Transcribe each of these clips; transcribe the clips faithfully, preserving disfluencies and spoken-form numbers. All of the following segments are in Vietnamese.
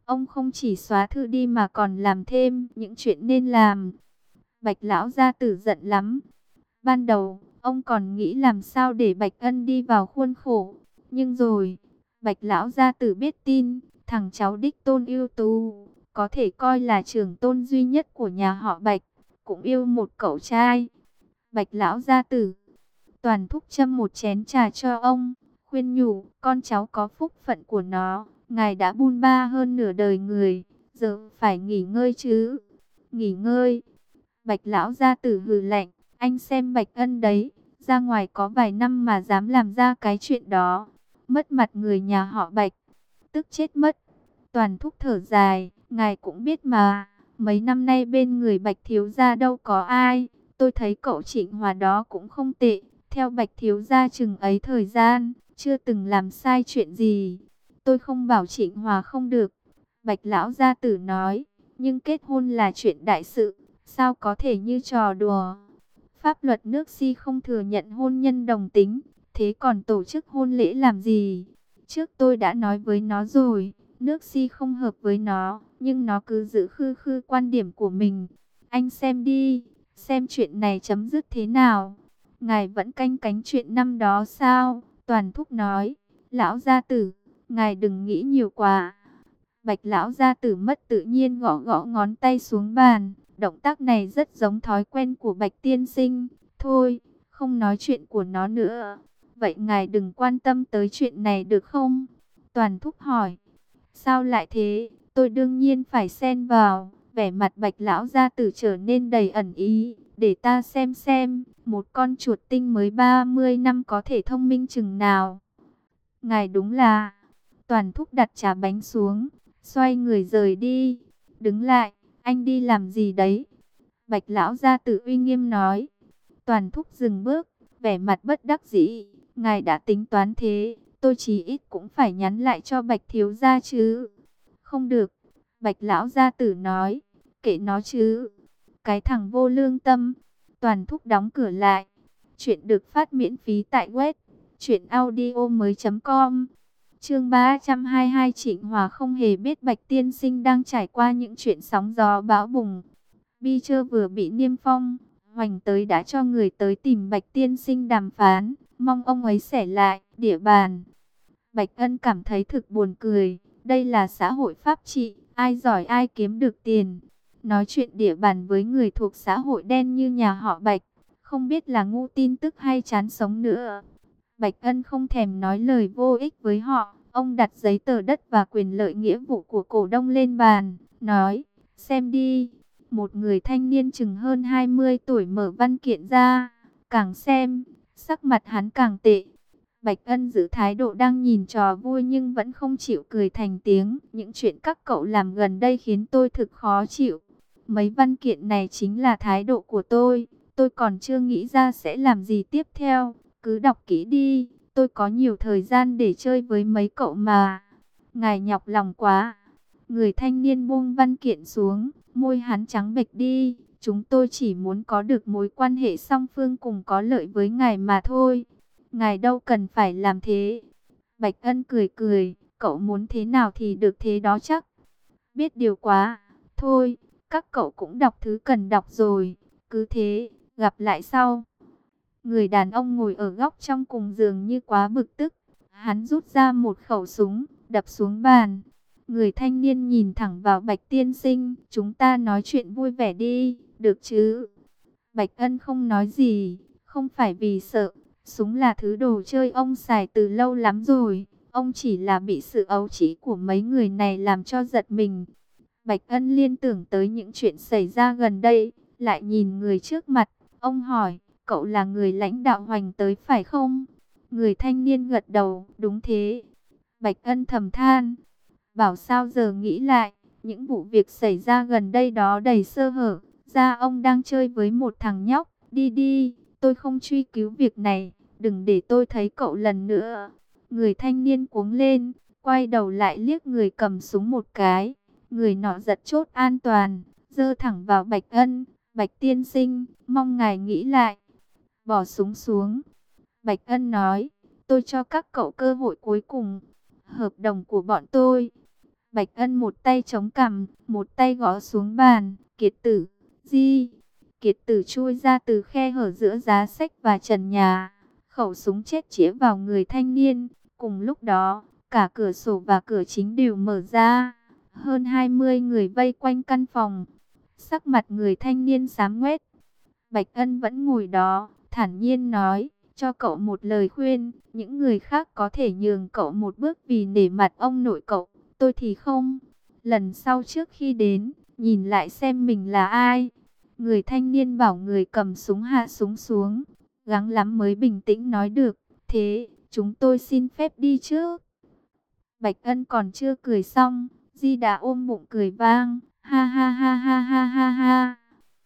Ông không chỉ xóa thư đi mà còn làm thêm những chuyện nên làm. Bạch lão gia tử giận lắm. Ban đầu, ông còn nghĩ làm sao để Bạch Ân đi vào khuôn khổ. Nhưng rồi, Bạch lão gia tử biết tin, thằng cháu đích tôn ưu tú, có thể coi là trưởng tôn duy nhất của nhà họ Bạch, cũng yêu một cậu trai. Bạch lão gia tử toàn thúc châm một chén trà cho ông, khuyên nhủ, con cháu có phúc phận của nó, ngài đã bôn ba hơn nửa đời người, giờ phải nghỉ ngơi chứ. Nghỉ ngơi? Bạch lão gia tử hừ lạnh, anh xem Bạch Ân đấy, ra ngoài có vài năm mà dám làm ra cái chuyện đó, mất mặt người nhà họ Bạch, tức chết mất. Toàn thúc thở dài, ngài cũng biết mà, mấy năm nay bên người Bạch thiếu gia đâu có ai, tôi thấy cậu Trịnh Hòa đó cũng không tệ, theo Bạch thiếu gia chừng ấy thời gian, chưa từng làm sai chuyện gì. Tôi không bảo Trịnh Hòa không được, Bạch lão gia tử nói, nhưng kết hôn là chuyện đại sự, sao có thể như trò đùa. Pháp luật nước Si không thừa nhận hôn nhân đồng tính, thế còn tổ chức hôn lễ làm gì? Trước tôi đã nói với nó rồi, nước Si không hợp với nó, nhưng nó cứ giữ khư khư quan điểm của mình. Anh xem đi, xem chuyện này chấm dứt thế nào. Ngài vẫn canh cánh chuyện năm đó sao? Toàn thúc nói, lão gia tử, ngài đừng nghĩ nhiều quá. Bạch lão gia tử mất tự nhiên gõ gõ ngón tay xuống bàn. Động tác này rất giống thói quen của Bạch tiên sinh. Thôi, không nói chuyện của nó nữa. Vậy ngài đừng quan tâm tới chuyện này được không? Toàn thúc hỏi. Sao lại thế? Tôi đương nhiên phải xen vào. Vẻ mặt Bạch lão gia tử trở nên đầy ẩn ý. Để ta xem xem, một con chuột tinh mới ba mươi năm có thể thông minh chừng nào. Ngài đúng là... Toàn thúc đặt trà bánh xuống, xoay người rời đi. Đứng lại, anh đi làm gì đấy? Bạch lão gia tử uy nghiêm nói. Toàn thúc dừng bước, vẻ mặt bất đắc dĩ. Ngài đã tính toán thế, tôi chí ít cũng phải nhắn lại cho Bạch thiếu gia chứ. Không được, Bạch lão gia tử nói. Kệ nó chứ, cái thằng vô lương tâm. Toàn thúc đóng cửa lại. Chuyện được phát miễn phí tại web truyện audio mới chấm com. Chương ba trăm hai mươi hai. Trịnh Hòa không hề biết Bạch tiên sinh đang trải qua những chuyện sóng gió bão bùng. Bi Trơ vừa bị niêm phong, Hoành tới đã cho người tới tìm Bạch tiên sinh đàm phán, mong ông ấy xẻ lại địa bàn. Bạch Ân cảm thấy thực buồn cười, đây là xã hội pháp trị, ai giỏi ai kiếm được tiền. Nói chuyện địa bàn với người thuộc xã hội đen như nhà họ Bạch, không biết là ngu tin tức hay chán sống nữa. Bạch Ân không thèm nói lời vô ích với họ, ông đặt giấy tờ đất và quyền lợi nghĩa vụ của cổ đông lên bàn, nói, xem đi. Một người thanh niên chừng hơn hai mươi tuổi mở văn kiện ra, càng xem, sắc mặt hắn càng tệ. Bạch Ân giữ thái độ đang nhìn trò vui nhưng vẫn không chịu cười thành tiếng. Những chuyện các cậu làm gần đây khiến tôi thực khó chịu. Mấy văn kiện này chính là thái độ của tôi, tôi còn chưa nghĩ ra sẽ làm gì tiếp theo. Cứ đọc kỹ đi, tôi có nhiều thời gian để chơi với mấy cậu mà. Ngài nhọc lòng quá. Người thanh niên buông văn kiện xuống, môi hắn trắng bệch đi. Chúng tôi chỉ muốn có được mối quan hệ song phương cùng có lợi với ngài mà thôi. Ngài đâu cần phải làm thế. Bạch Ân cười cười, cậu muốn thế nào thì được thế đó chắc. Biết điều quá, thôi, các cậu cũng đọc thứ cần đọc rồi. Cứ thế, gặp lại sau. Người đàn ông ngồi ở góc trong cùng giường như quá bực tức. Hắn rút ra một khẩu súng, đập xuống bàn. Người thanh niên nhìn thẳng vào Bạch tiên sinh. Chúng ta nói chuyện vui vẻ đi, được chứ? Bạch Ân không nói gì, không phải vì sợ. Súng là thứ đồ chơi ông xài từ lâu lắm rồi. Ông chỉ là bị sự ấu trĩ của mấy người này làm cho giật mình. Bạch Ân liên tưởng tới những chuyện xảy ra gần đây. Lại nhìn người trước mặt. Ông hỏi, cậu là người lãnh đạo Hoành tới phải không? Người thanh niên gật đầu, đúng thế. Bạch Ân thầm than. Bảo sao giờ nghĩ lại, những vụ việc xảy ra gần đây đó đầy sơ hở. Ra ông đang chơi với một thằng nhóc. Đi đi, tôi không truy cứu việc này. Đừng để tôi thấy cậu lần nữa. Người thanh niên cuống lên, quay đầu lại liếc người cầm súng một cái. Người nọ giật chốt an toàn, giơ thẳng vào Bạch Ân. Bạch tiên sinh, mong ngài nghĩ lại. Bỏ súng xuống. Bạch Ân nói, tôi cho các cậu cơ hội cuối cùng. Hợp đồng của bọn tôi. Bạch Ân một tay chống cằm, một tay gõ xuống bàn. Kiệt tử, di. Kiệt tử chui ra từ khe hở giữa giá sách và trần nhà. Khẩu súng chết chĩa vào người thanh niên. Cùng lúc đó, cả cửa sổ và cửa chính đều mở ra. Hơn hai mươi người vây quanh căn phòng. Sắc mặt người thanh niên xám ngoét. Bạch Ân vẫn ngồi đó, thản nhiên nói, cho cậu một lời khuyên. Những người khác có thể nhường cậu một bước vì nể mặt ông nội cậu, tôi thì không. Lần sau trước khi đến, nhìn lại xem mình là ai. Người thanh niên bảo người cầm súng hạ súng xuống, gắng lắm mới bình tĩnh nói được, thế chúng tôi xin phép đi trước. Bạch Ân còn chưa cười xong, Di đã ôm bụng cười vang, ha ha ha ha ha ha ha.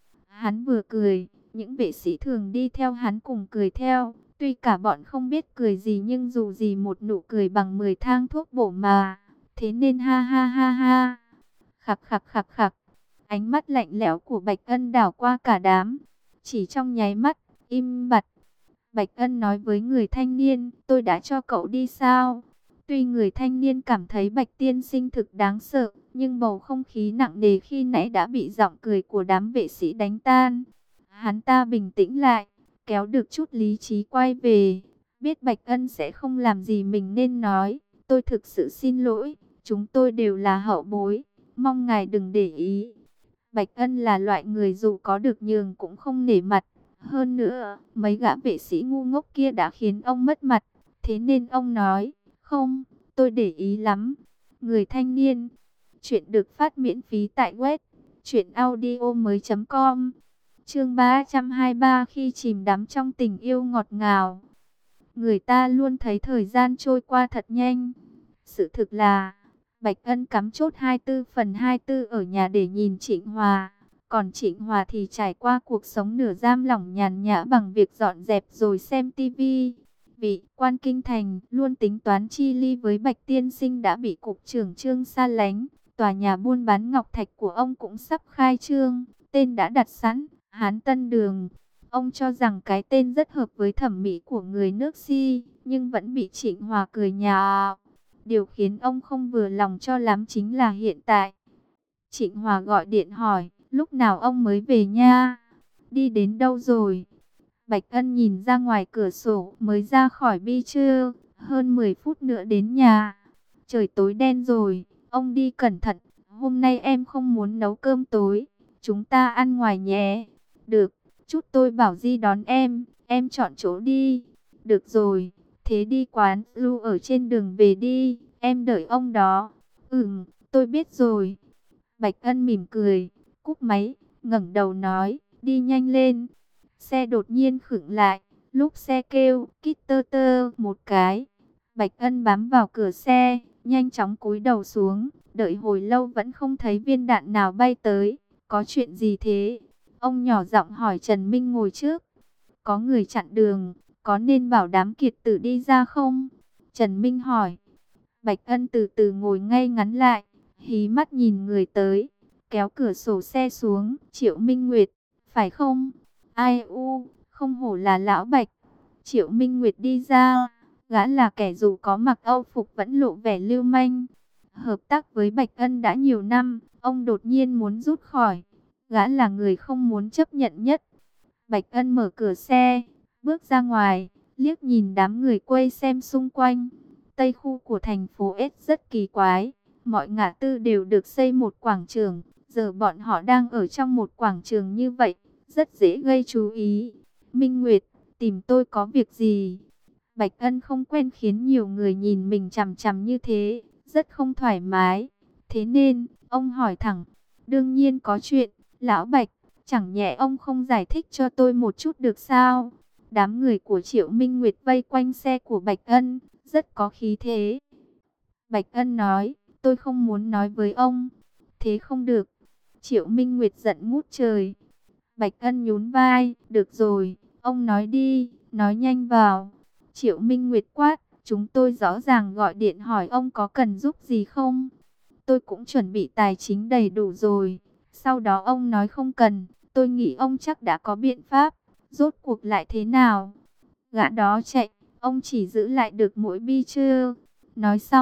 Hắn vừa cười, những vệ sĩ thường đi theo hắn cùng cười theo. Tuy cả bọn không biết cười gì nhưng dù gì một nụ cười bằng mười thang thuốc bổ mà. Thế nên ha ha ha ha. Khặc khặc khặc khặc. Ánh mắt lạnh lẽo của Bạch Ân đảo qua cả đám. Chỉ trong nháy mắt, im bặt. Bạch Ân nói với người thanh niên, tôi đã cho cậu đi sao? Tuy người thanh niên cảm thấy Bạch tiên sinh thực đáng sợ, nhưng bầu không khí nặng nề khi nãy đã bị giọng cười của đám vệ sĩ đánh tan. Hắn ta bình tĩnh lại, kéo được chút lý trí quay về. Biết Bạch Ân sẽ không làm gì mình nên nói, tôi thực sự xin lỗi, chúng tôi đều là hậu bối, mong ngài đừng để ý. Bạch Ân là loại người dù có được nhường cũng không nể mặt. Hơn nữa, mấy gã vệ sĩ ngu ngốc kia đã khiến ông mất mặt. Thế nên ông nói, không, tôi để ý lắm. Người thanh niên, chuyện được phát miễn phí tại web truyện audio mới chấm com. Chương ba trăm hai mươi ba, khi chìm đắm trong tình yêu ngọt ngào. Người ta luôn thấy thời gian trôi qua thật nhanh. Sự thực là, Bạch Ân cắm chốt hai mươi tư phần hai mươi tư ở nhà để nhìn Trịnh Hòa. Còn Trịnh Hòa thì trải qua cuộc sống nửa giam lỏng nhàn nhã bằng việc dọn dẹp rồi xem tivi. Vị quan kinh thành luôn tính toán chi ly với Bạch tiên sinh đã bị cục trưởng Trương xa lánh. Tòa nhà buôn bán ngọc thạch của ông cũng sắp khai trương, tên đã đặt sẵn, Hán Tân Đường. Ông cho rằng cái tên rất hợp với thẩm mỹ của người nước Si, nhưng vẫn bị Trịnh Hòa cười nhạo. Điều khiến ông không vừa lòng cho lắm chính là hiện tại. Trịnh Hòa gọi điện hỏi, lúc nào ông mới về nha? Đi đến đâu rồi? Bạch Ân nhìn ra ngoài cửa sổ, mới ra khỏi bi chưa? Hơn mười phút nữa đến nhà. Trời tối đen rồi, ông đi cẩn thận. Hôm nay em không muốn nấu cơm tối, chúng ta ăn ngoài nhé. Được, chút tôi bảo Di đón em, em chọn chỗ đi. Được rồi, thế đi quán lưu ở trên đường về đi, em đợi ông đó. Ừm, tôi biết rồi. Bạch Ân mỉm cười, cúp máy, ngẩng đầu nói, đi nhanh lên. Xe đột nhiên khựng lại, lúc xe kêu, kít tơ tơ một cái. Bạch Ân bám vào cửa xe, nhanh chóng cúi đầu xuống, đợi hồi lâu vẫn không thấy viên đạn nào bay tới. Có chuyện gì thế? Ông nhỏ giọng hỏi Trần Minh ngồi trước. Có người chặn đường, có nên bảo đám kiệt tử đi ra không? Trần Minh hỏi. Bạch Ân từ từ ngồi ngay ngắn lại, hí mắt nhìn người tới, kéo cửa sổ xe xuống. Triệu Minh Nguyệt, phải không? Ai u, không hổ là lão Bạch. Triệu Minh Nguyệt đi ra, gã là kẻ dù có mặc âu phục vẫn lộ vẻ lưu manh. Hợp tác với Bạch Ân đã nhiều năm, ông đột nhiên muốn rút khỏi. Gã là người không muốn chấp nhận nhất. Bạch Ân mở cửa xe, bước ra ngoài, liếc nhìn đám người quay xem xung quanh. Tây khu của thành phố S rất kỳ quái, mọi ngã tư đều được xây một quảng trường. Giờ bọn họ đang ở trong một quảng trường như vậy, rất dễ gây chú ý. Minh Nguyệt, tìm tôi có việc gì? Bạch Ân không quen khiến nhiều người nhìn mình chằm chằm như thế, rất không thoải mái. Thế nên, ông hỏi thẳng, đương nhiên có chuyện, lão Bạch, chẳng nhẽ ông không giải thích cho tôi một chút được sao? Đám người của Triệu Minh Nguyệt vây quanh xe của Bạch Ân, rất có khí thế. Bạch Ân nói, tôi không muốn nói với ông. Thế không được. Triệu Minh Nguyệt giận ngút trời. Bạch Ân nhún vai, được rồi, ông nói đi, nói nhanh vào. Triệu Minh Nguyệt quát, chúng tôi rõ ràng gọi điện hỏi ông có cần giúp gì không? Tôi cũng chuẩn bị tài chính đầy đủ rồi. Sau đó ông nói không cần, tôi nghĩ ông chắc đã có biện pháp. Rốt cuộc lại thế nào? Gã đó chạy, ông chỉ giữ lại được mỗi bi chưa? Nói xong,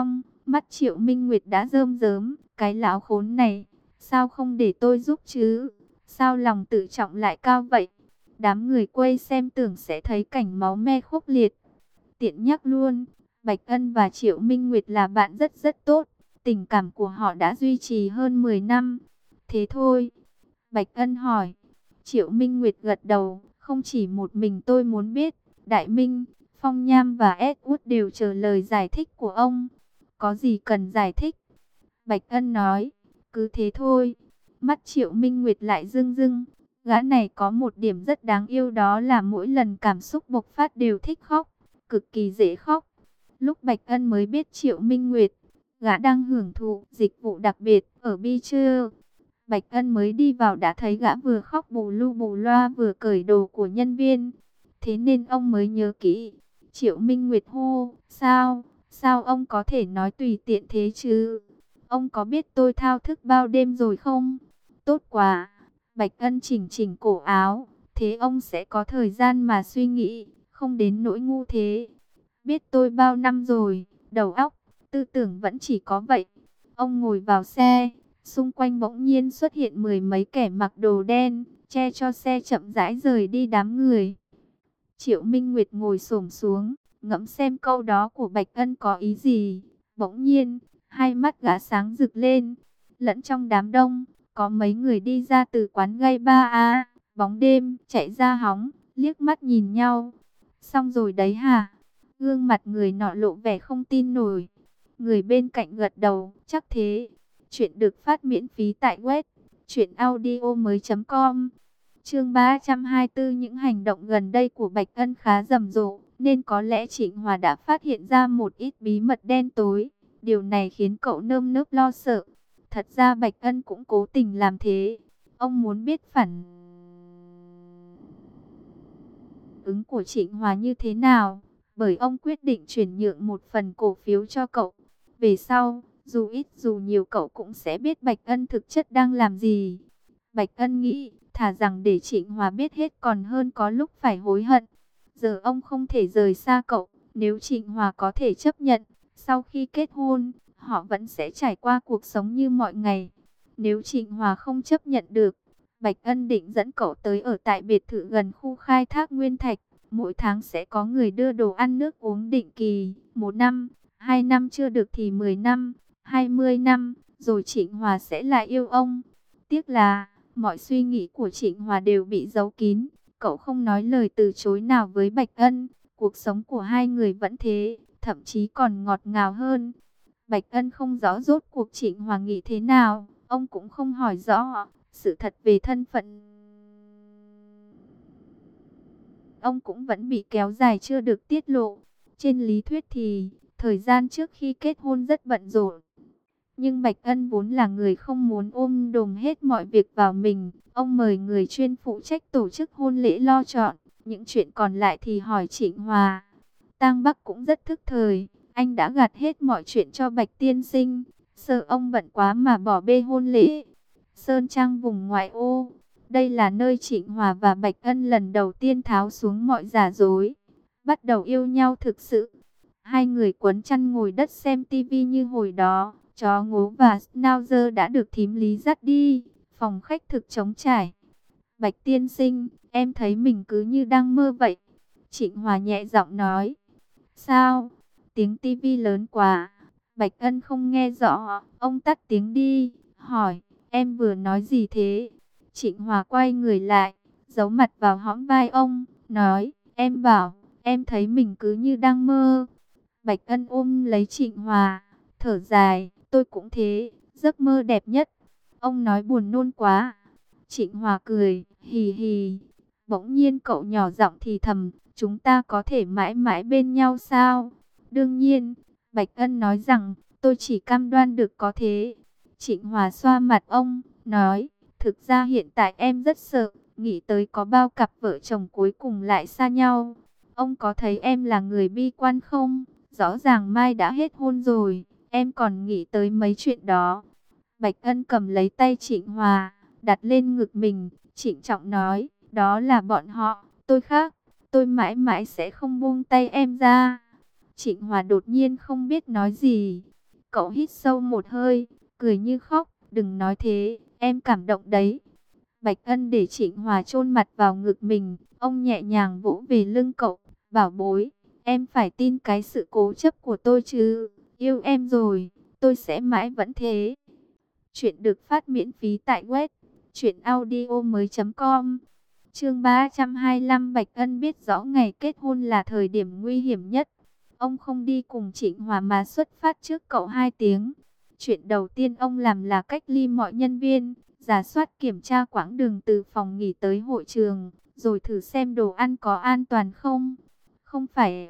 Mắt Triệu Minh Nguyệt đã rơm rớm, cái lão khốn này, sao không để tôi giúp chứ? Sao lòng tự trọng lại cao vậy? Đám người quay xem tưởng sẽ thấy cảnh máu me khốc liệt. Tiện nhắc luôn, Bạch Ân và Triệu Minh Nguyệt là bạn rất rất tốt. Tình cảm của họ đã duy trì hơn mười năm. Thế thôi. Bạch Ân hỏi. Triệu Minh Nguyệt gật đầu. Không chỉ một mình tôi muốn biết. Đại Minh, Phong Nham và Edward đều chờ lời giải thích của ông. Có gì cần giải thích? Bạch Ân nói. Cứ thế thôi. Mắt Triệu Minh Nguyệt lại rưng rưng. Gã này có một điểm rất đáng yêu, đó là mỗi lần cảm xúc bộc phát đều thích khóc. Cực kỳ dễ khóc. Lúc Bạch Ân mới biết Triệu Minh Nguyệt, gã đang hưởng thụ dịch vụ đặc biệt ở Beacher. Bạch Ân mới đi vào đã thấy gã vừa khóc bù lu bù loa vừa cởi đồ của nhân viên. Thế nên ông mới nhớ kỹ. Triệu Minh Nguyệt hô, sao, sao ông có thể nói tùy tiện thế chứ? Ông có biết tôi thao thức bao đêm rồi không? Tốt quá. Bạch Ân chỉnh chỉnh cổ áo. Thế ông sẽ có thời gian mà suy nghĩ, không đến nỗi ngu thế. Biết tôi bao năm rồi, đầu óc, tư tưởng vẫn chỉ có vậy. Ông ngồi vào xe, xung quanh bỗng nhiên xuất hiện mười mấy kẻ mặc đồ đen, che cho xe chậm rãi rời đi đám người. Triệu Minh Nguyệt ngồi xổm xuống, ngẫm xem câu đó của Bạch Ân có ý gì. Bỗng nhiên, hai mắt gã sáng rực lên. Lẫn trong đám đông, có mấy người đi ra từ quán gay ba a, bóng đêm, chạy ra hóng, liếc mắt nhìn nhau. Xong rồi đấy hả? Gương mặt người nọ lộ vẻ không tin nổi. Người bên cạnh gật đầu, chắc thế. Chuyện được phát miễn phí tại web truyện audio mới chấm com. Chương ba trăm hai mươi tư. Những hành động gần đây của Bạch Ân khá rầm rộ, nên có lẽ Trịnh Hòa đã phát hiện ra một ít bí mật đen tối. Điều này khiến cậu nơm nớp lo sợ. Thật ra Bạch Ân cũng cố tình làm thế. Ông muốn biết phản ứng của Trịnh Hòa như thế nào, bởi ông quyết định chuyển nhượng một phần cổ phiếu cho cậu. Về sau, dù ít dù nhiều cậu cũng sẽ biết Bạch Ân thực chất đang làm gì. Bạch Ân nghĩ, thà rằng để Trịnh Hòa biết hết còn hơn có lúc phải hối hận. Giờ ông không thể rời xa cậu, nếu Trịnh Hòa có thể chấp nhận, sau khi kết hôn, họ vẫn sẽ trải qua cuộc sống như mọi ngày. Nếu Trịnh Hòa không chấp nhận được, Bạch Ân định dẫn cậu tới ở tại biệt thự gần khu khai thác nguyên thạch. Mỗi tháng sẽ có người đưa đồ ăn nước uống định kỳ. Một năm, hai năm chưa được thì mười năm, hai mươi năm, rồi Trịnh Hòa sẽ lại yêu ông. Tiếc là, mọi suy nghĩ của Trịnh Hòa đều bị giấu kín. Cậu không nói lời từ chối nào với Bạch Ân. Cuộc sống của hai người vẫn thế, thậm chí còn ngọt ngào hơn. Bạch Ân không rõ rốt cuộc Trịnh Hòa nghĩ thế nào. Ông cũng không hỏi rõ sự thật về thân phận. Ông cũng vẫn bị kéo dài chưa được tiết lộ. Trên lý thuyết thì, thời gian trước khi kết hôn rất bận rộn. Nhưng Bạch Ân vốn là người không muốn ôm đồm hết mọi việc vào mình. Ông mời người chuyên phụ trách tổ chức hôn lễ lo chọn. Những chuyện còn lại thì hỏi Trịnh Hòa. Tang Bắc cũng rất thức thời. Anh đã gạt hết mọi chuyện cho Bạch tiên sinh. Sợ ông bận quá mà bỏ bê hôn lễ. Sơn Trang vùng ngoại ô. Đây là nơi Trịnh Hòa và Bạch Ân lần đầu tiên tháo xuống mọi giả dối. Bắt đầu yêu nhau thực sự. Hai người quấn chăn ngồi đất xem tivi như hồi đó. Chó ngố và Schnauzer đã được thím Lý dắt đi. Phòng khách thực trống trải. Bạch tiên sinh, em thấy mình cứ như đang mơ vậy. Trịnh Hòa nhẹ giọng nói. Sao? Tiếng tivi lớn quá. Bạch Ân không nghe rõ. Ông tắt tiếng đi. Hỏi, em vừa nói gì thế? Trịnh Hòa quay người lại, giấu mặt vào hõm vai ông, nói, em bảo, em thấy mình cứ như đang mơ. Bạch Ân ôm lấy Trịnh Hòa, thở dài, tôi cũng thế, giấc mơ đẹp nhất. Ông nói buồn nôn quá. Trịnh Hòa cười, hì hì. Bỗng nhiên cậu nhỏ giọng thì thầm, chúng ta có thể mãi mãi bên nhau sao? Đương nhiên, Bạch Ân nói rằng, tôi chỉ cam đoan được có thế. Trịnh Hòa xoa mặt ông, nói, thực ra hiện tại em rất sợ, nghĩ tới có bao cặp vợ chồng cuối cùng lại xa nhau. Ông có thấy em là người bi quan không? Rõ ràng Mai đã hết hôn rồi, em còn nghĩ tới mấy chuyện đó. Bạch Ân cầm lấy tay Trịnh Hòa, đặt lên ngực mình, trịnh trọng nói, đó là bọn họ, tôi khác, tôi mãi mãi sẽ không buông tay em ra. Trịnh Hòa đột nhiên không biết nói gì. Cậu hít sâu một hơi, cười như khóc. Đừng nói thế, em cảm động đấy. Bạch Ân để Trịnh Hòa chôn mặt vào ngực mình. Ông nhẹ nhàng vỗ về lưng cậu. Bảo bối, em phải tin cái sự cố chấp của tôi chứ. Yêu em rồi, tôi sẽ mãi vẫn thế. Chuyện được phát miễn phí tại web truyện audio mới chấm com. Chương ba trăm hai mươi lăm. Bạch Ân biết rõ ngày kết hôn là thời điểm nguy hiểm nhất. Ông không đi cùng Trịnh Hòa mà xuất phát trước cậu hai tiếng. Chuyện đầu tiên ông làm là cách ly mọi nhân viên, rà soát kiểm tra quãng đường từ phòng nghỉ tới hội trường, rồi thử xem đồ ăn có an toàn không. Không phải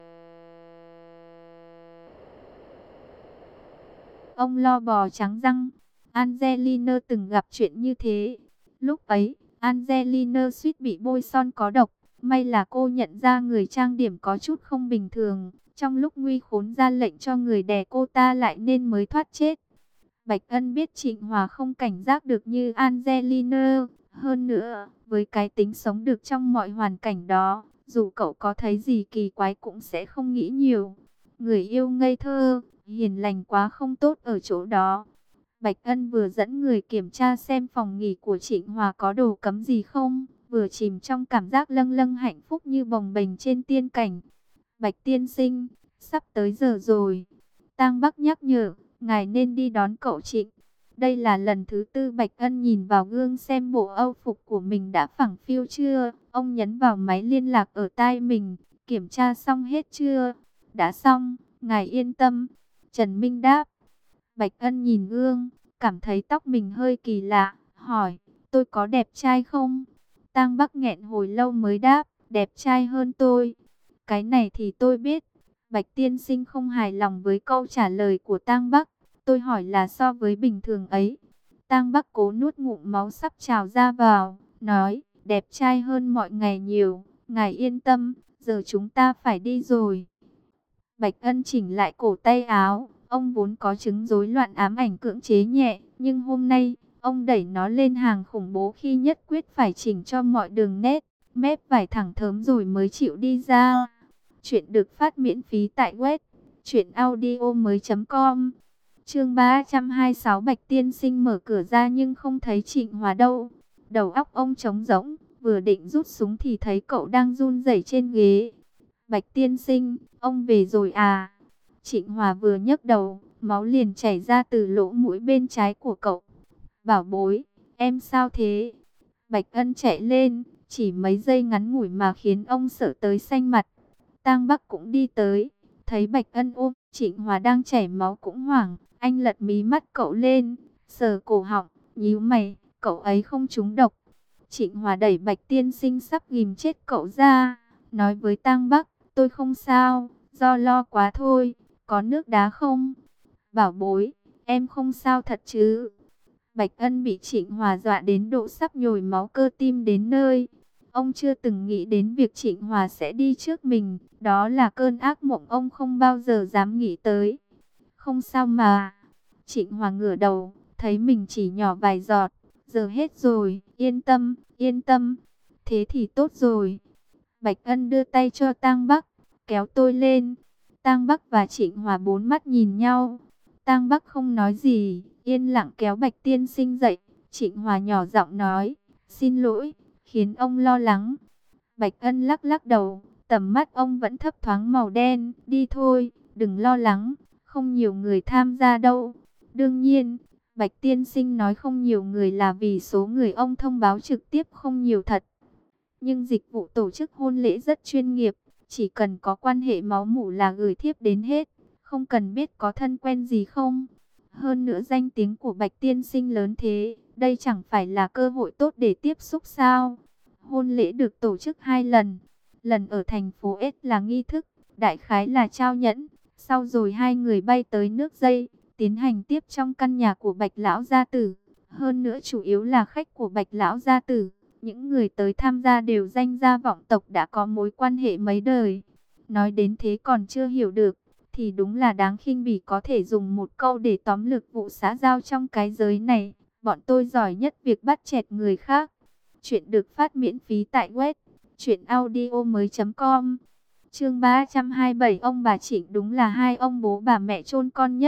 ông lo bò trắng răng. Angelina từng gặp chuyện như thế. Lúc ấy, Angelina suýt bị bôi son có độc. May là cô nhận ra người trang điểm có chút không bình thường. Trong lúc nguy khốn ra lệnh cho người đè cô ta lại nên mới thoát chết. Bạch Ân biết Trịnh Hòa không cảnh giác được như Angelina. Hơn nữa, với cái tính sống được trong mọi hoàn cảnh đó, dù cậu có thấy gì kỳ quái cũng sẽ không nghĩ nhiều. Người yêu ngây thơ, hiền lành quá không tốt ở chỗ đó. Bạch Ân vừa dẫn người kiểm tra xem phòng nghỉ của Trịnh Hòa có đồ cấm gì không, vừa chìm trong cảm giác lâng lâng hạnh phúc như bồng bềnh trên tiên cảnh. Bạch tiên sinh, sắp tới giờ rồi. Tang Bắc nhắc nhở, ngài nên đi đón cậu Trịnh. Đây là lần thứ tư Bạch Ân nhìn vào gương xem bộ âu phục của mình đã phẳng phiu chưa. Ông nhấn vào máy liên lạc ở tai mình, kiểm tra xong hết chưa? Đã xong, ngài yên tâm. Trần Minh đáp. Bạch Ân nhìn gương, cảm thấy tóc mình hơi kỳ lạ, hỏi, tôi có đẹp trai không? Tang Bắc nghẹn hồi lâu mới đáp, đẹp trai hơn tôi. Cái này thì tôi biết. Bạch tiên sinh không hài lòng với câu trả lời của Tang Bắc. Tôi hỏi là so với bình thường ấy. Tang Bắc cố nuốt ngụm máu sắp trào ra vào, nói, đẹp trai hơn mọi ngày nhiều. Ngài yên tâm, giờ chúng ta phải đi rồi. Bạch Ân chỉnh lại cổ tay áo. Ông vốn có chứng rối loạn ám ảnh cưỡng chế nhẹ, nhưng hôm nay, ông đẩy nó lên hàng khủng bố khi nhất quyết phải chỉnh cho mọi đường nét, mép vải thẳng thớm rồi mới chịu đi ra. Chuyện được phát miễn phí tại web truyện audio mới chấm com. Chương ba trăm hai mươi sáu. Bạch tiên sinh mở cửa ra nhưng không thấy Trịnh Hòa đâu. Đầu óc ông trống rỗng, vừa định rút súng thì thấy cậu đang run rẩy trên ghế. Bạch tiên sinh, ông về rồi à? Trịnh Hòa vừa nhấc đầu, máu liền chảy ra từ lỗ mũi bên trái của cậu. Bảo bối, em sao thế? Bạch Ân chạy lên, chỉ mấy giây ngắn ngủi mà khiến ông sợ tới xanh mặt. Tang Bắc cũng đi tới, thấy Bạch Ân ôm Trịnh Hòa đang chảy máu cũng hoảng. Anh lật mí mắt cậu lên, sờ cổ họng, nhíu mày, cậu ấy không trúng độc. Trịnh Hòa đẩy Bạch tiên sinh sắp ghim chết cậu ra, nói với Tang Bắc, tôi không sao, do lo quá thôi. Có nước đá không? Bảo bối, em không sao thật chứ? Bạch Ân bị Trịnh Hòa dọa đến độ sắp nhồi máu cơ tim đến nơi. Ông chưa từng nghĩ đến việc Trịnh Hòa sẽ đi trước mình. Đó là cơn ác mộng ông không bao giờ dám nghĩ tới. Không sao mà. Trịnh Hòa ngửa đầu, thấy mình chỉ nhỏ vài giọt. Giờ hết rồi, yên tâm, yên tâm. Thế thì tốt rồi. Bạch Ân đưa tay cho Tang Bắc, kéo tôi lên. Tang Bắc và Trịnh Hòa bốn mắt nhìn nhau. Tang Bắc không nói gì, yên lặng kéo Bạch tiên sinh dậy. Trịnh Hòa nhỏ giọng nói, xin lỗi, khiến ông lo lắng. Bạch Ân lắc lắc đầu, tầm mắt ông vẫn thấp thoáng màu đen. Đi thôi, đừng lo lắng, không nhiều người tham gia đâu. Đương nhiên, Bạch tiên sinh nói không nhiều người là vì số người ông thông báo trực tiếp không nhiều thật. Nhưng dịch vụ tổ chức hôn lễ rất chuyên nghiệp. Chỉ cần có quan hệ máu mủ là gửi thiếp đến hết, không cần biết có thân quen gì không. Hơn nữa danh tiếng của Bạch tiên sinh lớn thế, đây chẳng phải là cơ hội tốt để tiếp xúc sao. Hôn lễ được tổ chức hai lần. Lần ở thành phố S là nghi thức, đại khái là trao nhẫn. Sau rồi hai người bay tới nước Dây, tiến hành tiếp trong căn nhà của Bạch Lão Gia Tử. Hơn nữa chủ yếu là khách của Bạch Lão Gia Tử. Những người tới tham gia đều danh gia vọng tộc đã có mối quan hệ mấy đời. Nói đến thế còn chưa hiểu được, thì đúng là đáng khinh bỉ, có thể dùng một câu để tóm lược vụ xã giao trong cái giới này. Bọn tôi giỏi nhất việc bắt chẹt người khác. Chuyện được phát miễn phí tại web truyện audio mới chấm com. Chương ba trăm hai mươi bảy. Ông bà Trịnh đúng là hai ông bố bà mẹ chôn con nhất.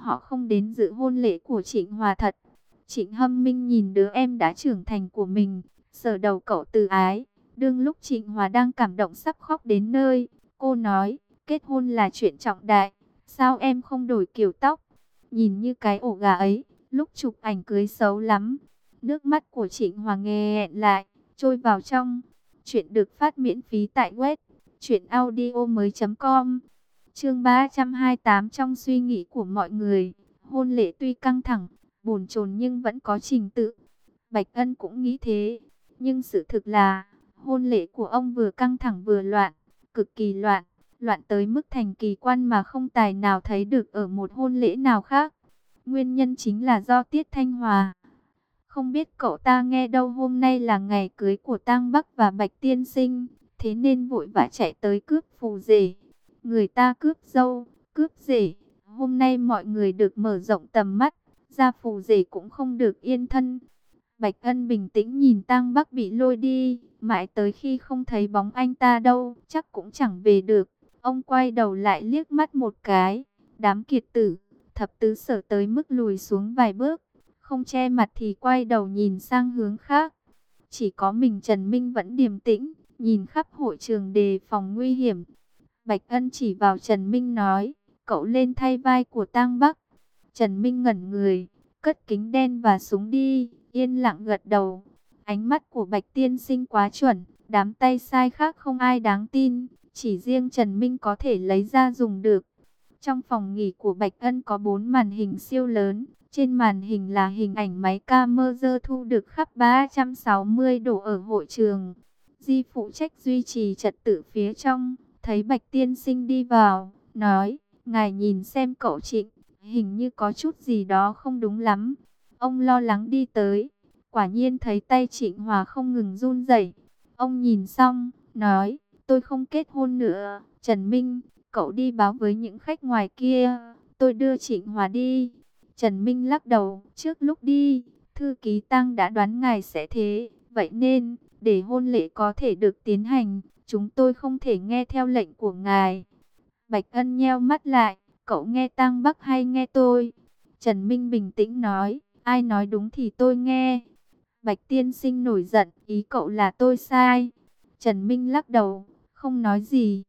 họ không đến dự hôn lễ của Trịnh Hòa thật. Trịnh Hâm Minh nhìn đứa em đã trưởng thành của mình, sờ đầu cậu từ ái. Đương lúc Trịnh Hòa đang cảm động sắp khóc đến nơi, cô nói, kết hôn là chuyện trọng đại, sao em không đổi kiểu tóc? Nhìn như cái ổ gà ấy, lúc chụp ảnh cưới xấu lắm. Nước mắt của Trịnh Hòa nghẹn lại, trôi vào trong. Chuyện được phát miễn phí tại web truyện audio mới.com. Chương ba trăm hai mươi tám. Trong suy nghĩ của mọi người, hôn lễ tuy căng thẳng, bồn chồn nhưng vẫn có trình tự. Bạch Ân cũng nghĩ thế, nhưng sự thực là hôn lễ của ông vừa căng thẳng vừa loạn, cực kỳ loạn, loạn tới mức thành kỳ quan mà không tài nào thấy được ở một hôn lễ nào khác. Nguyên nhân chính là do Tiết Thanh Hòa. Không biết cậu ta nghe đâu hôm nay là ngày cưới của Tang Bắc và Bạch Tiên Sinh, thế nên vội vã chạy tới cướp phù rể. Người ta cướp dâu, cướp rể, hôm nay mọi người được mở rộng tầm mắt, ra phù rể cũng không được yên thân. Bạch Ân bình tĩnh nhìn Tang Bắc bị lôi đi, mãi tới khi không thấy bóng anh ta đâu, chắc cũng chẳng về được. Ông quay đầu lại liếc mắt một cái, đám kiệt tử, thập tứ sở tới mức lùi xuống vài bước, không che mặt thì quay đầu nhìn sang hướng khác. Chỉ có mình Trần Minh vẫn điềm tĩnh, nhìn khắp hội trường đề phòng nguy hiểm. Bạch Ân chỉ vào Trần Minh nói, cậu lên thay vai của Tang Bắc. Trần Minh ngẩn người, cất kính đen và súng đi, yên lặng gật đầu. Ánh mắt của Bạch Tiên Sinh quá chuẩn, đám tay sai khác không ai đáng tin, chỉ riêng Trần Minh có thể lấy ra dùng được. Trong phòng nghỉ của Bạch Ân có bốn màn hình siêu lớn, trên màn hình là hình ảnh máy camera thu được khắp ba trăm sáu mươi độ ở hội trường. Di phụ trách duy trì trật tự phía trong, thấy Bạch Tiên Sinh đi vào, nói, ngài nhìn xem cậu Trịnh, hình như có chút gì đó không đúng lắm. Ông lo lắng đi tới, quả nhiên thấy tay Trịnh Hòa không ngừng run rẩy. Ông nhìn xong, nói, tôi không kết hôn nữa. Trần Minh, cậu đi báo với những khách ngoài kia, tôi đưa Trịnh Hòa đi. Trần Minh lắc đầu, trước lúc đi, thư ký Tăng đã đoán ngài sẽ thế, vậy nên, để hôn lễ có thể được tiến hành, chúng tôi không thể nghe theo lệnh của ngài. Bạch Ân nheo mắt lại, cậu nghe Tăng Bắc hay nghe tôi? Trần Minh bình tĩnh nói, ai nói đúng thì tôi nghe. Bạch Tiên Sinh nổi giận, ý cậu là tôi sai. Trần Minh lắc đầu, không nói gì.